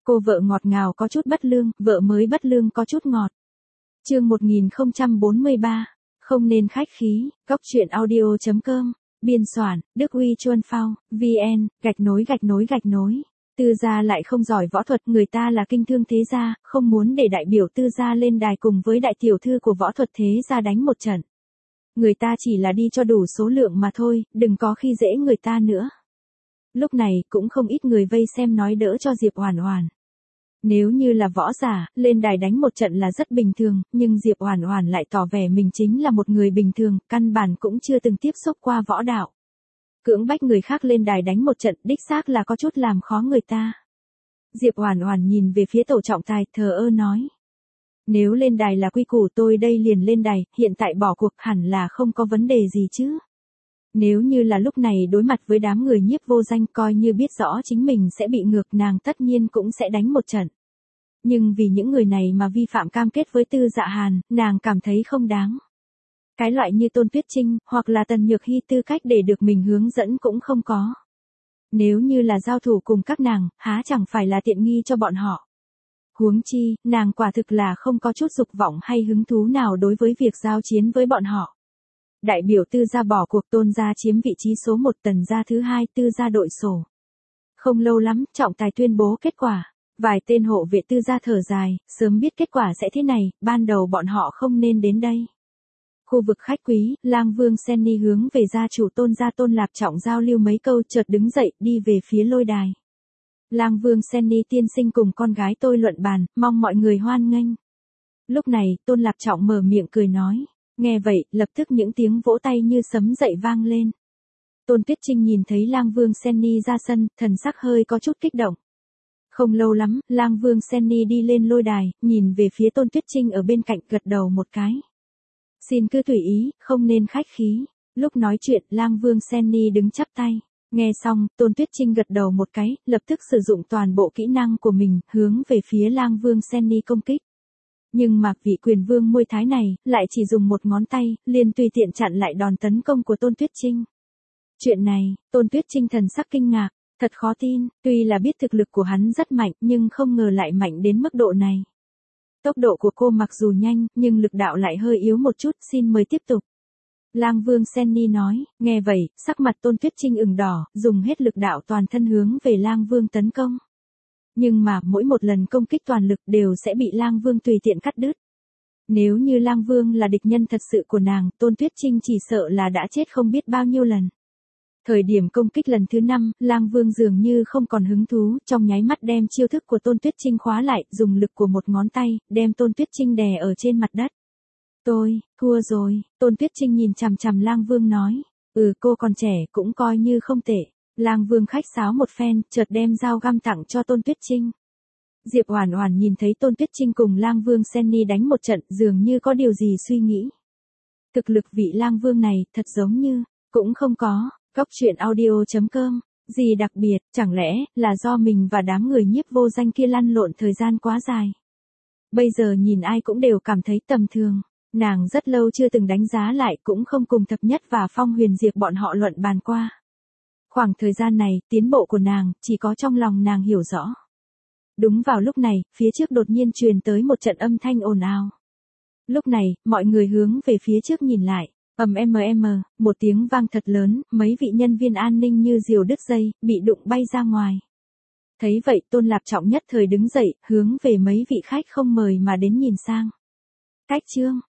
Cô vợ ngọt ngào có chút bất lương, vợ mới bất lương có chút ngọt. Chương 1043. Không nên khách khí. Góc truyện audio.com. Biên soạn, Đức Uy Chuân Phao, VN, _. Tư gia lại không giỏi võ thuật, người ta là kinh thương thế gia, không muốn để đại biểu Tư gia lên đài cùng với đại tiểu thư của võ thuật thế gia đánh một trận. Người ta chỉ là đi cho đủ số lượng mà thôi, đừng có khi dễ người ta nữa. Lúc này cũng không ít người vây xem nói đỡ cho Diệp Oản Oản. Nếu như là võ giả, lên đài đánh một trận là rất bình thường, nhưng Diệp Oản Oản lại tỏ vẻ mình chính là một người bình thường, căn bản cũng chưa từng tiếp xúc qua võ đạo. Cưỡng bách người khác lên đài đánh một trận đích xác là có chút làm khó người ta. Diệp Oản Oản nhìn về phía tổ trọng tài, thờ ơ nói. Nếu lên đài là quy củ tôi đây liền lên đài, hiện tại bỏ cuộc hẳn là không có vấn đề gì chứ. Nếu như là lúc này đối mặt với đám người nhiếp vô danh coi như biết rõ chính mình sẽ bị ngược nàng tất nhiên cũng sẽ đánh một trận. Nhưng vì những người này mà vi phạm cam kết với Tư Dạ Hàn, nàng cảm thấy không đáng. Cái loại như Tôn Tuyết Trinh, hoặc là Tần Nhược Hy tư cách để được mình hướng dẫn cũng không có. Nếu như là giao thủ cùng các nàng, há chẳng phải là tiện nghi cho bọn họ. Huống chi, nàng quả thực là không có chút dục vọng hay hứng thú nào đối với việc giao chiến với bọn họ. Đại biểu Tư gia bỏ cuộc, Tôn gia chiếm vị trí số 1, Tần gia thứ 2, Tư gia đội sổ. Không lâu lắm, trọng tài tuyên bố kết quả. Vài tên hộ vệ Tư gia thở dài, sớm biết kết quả sẽ thế này, ban đầu bọn họ không nên đến đây. Khu vực khách quý, Lang Vương Senny hướng về gia chủ Tôn gia Tôn Lạp Trọng giao lưu mấy câu chợt đứng dậy đi về phía lôi đài. Lang Vương Senny tiên sinh cùng con gái tôi luận bàn, mong mọi người hoan nghênh. Lúc này, Tôn Lạp Trọng mở miệng cười nói. Nghe vậy, lập tức những tiếng vỗ tay như sấm dậy vang lên. Tôn Tuyết Trinh nhìn thấy Lang Vương Senny ra sân, thần sắc hơi có chút kích động. Không lâu lắm, Lang Vương Senny đi lên lôi đài, nhìn về phía Tôn Tuyết Trinh ở bên cạnh gật đầu một cái. Xin cứ tùy ý, không nên khách khí. Lúc nói chuyện, Lang Vương Senny đứng chắp tay. Nghe xong, Tôn Tuyết Trinh gật đầu một cái, lập tức sử dụng toàn bộ kỹ năng của mình, hướng về phía Lang Vương Senny công kích. Nhưng mà vị quyền vương môi thái này, lại chỉ dùng một ngón tay, liền tùy tiện chặn lại đòn tấn công của Tôn Tuyết Trinh. Chuyện này, Tôn Tuyết Trinh thần sắc kinh ngạc, thật khó tin, tuy là biết thực lực của hắn rất mạnh nhưng không ngờ lại mạnh đến mức độ này. Tốc độ của cô mặc dù nhanh, nhưng lực đạo lại hơi yếu một chút, xin mời tiếp tục. Lang Vương Senny nói, nghe vậy, sắc mặt Tôn Tuyết Trinh ửng đỏ, dùng hết lực đạo toàn thân hướng về Lang Vương tấn công. Nhưng mà mỗi một lần công kích toàn lực đều sẽ bị Lang Vương tùy tiện cắt đứt. Nếu như Lang Vương là địch nhân thật sự của nàng, Tôn Tuyết Trinh chỉ sợ là đã chết không biết bao nhiêu lần. Thời điểm công kích lần thứ 5, Lang Vương dường như không còn hứng thú, trong nháy mắt đem chiêu thức của Tôn Tuyết Trinh khóa lại, dùng lực của một ngón tay, đem Tôn Tuyết Trinh đè ở trên mặt đất. Tôi, thua rồi, Tôn Tuyết Trinh nhìn chằm chằm Lang Vương nói. Cô còn trẻ cũng coi như không tệ. Lang Vương khách sáo một phen, chợt đem dao găm tặng cho Tôn Tuyết Trinh. Diệp Oản Oản nhìn thấy Tôn Tuyết Trinh cùng Lang Vương Senny đánh một trận, dường như có điều gì suy nghĩ. Thực lực vị Lang Vương này, thật giống như, cũng không có. Góc truyện audio.com. Gì đặc biệt, chẳng lẽ là do mình và đám người nhiếp vô danh kia lăn lộn thời gian quá dài. Bây giờ nhìn ai cũng đều cảm thấy tầm thường. Nàng rất lâu chưa từng đánh giá lại, cũng không cùng Thập Nhất và Phong Huyền Diệp bọn họ luận bàn qua. Khoảng thời gian này, tiến bộ của nàng, chỉ có trong lòng nàng hiểu rõ. Đúng vào lúc này, phía trước đột nhiên truyền tới một trận âm thanh ồn ào. Lúc này, mọi người hướng về phía trước nhìn lại. Một tiếng vang thật lớn, mấy vị nhân viên an ninh như diều đứt dây, bị đụng bay ra ngoài. Thấy vậy, Tôn Lạp Trọng nhất thời đứng dậy, hướng về mấy vị khách không mời mà đến nhìn sang. Cách chương,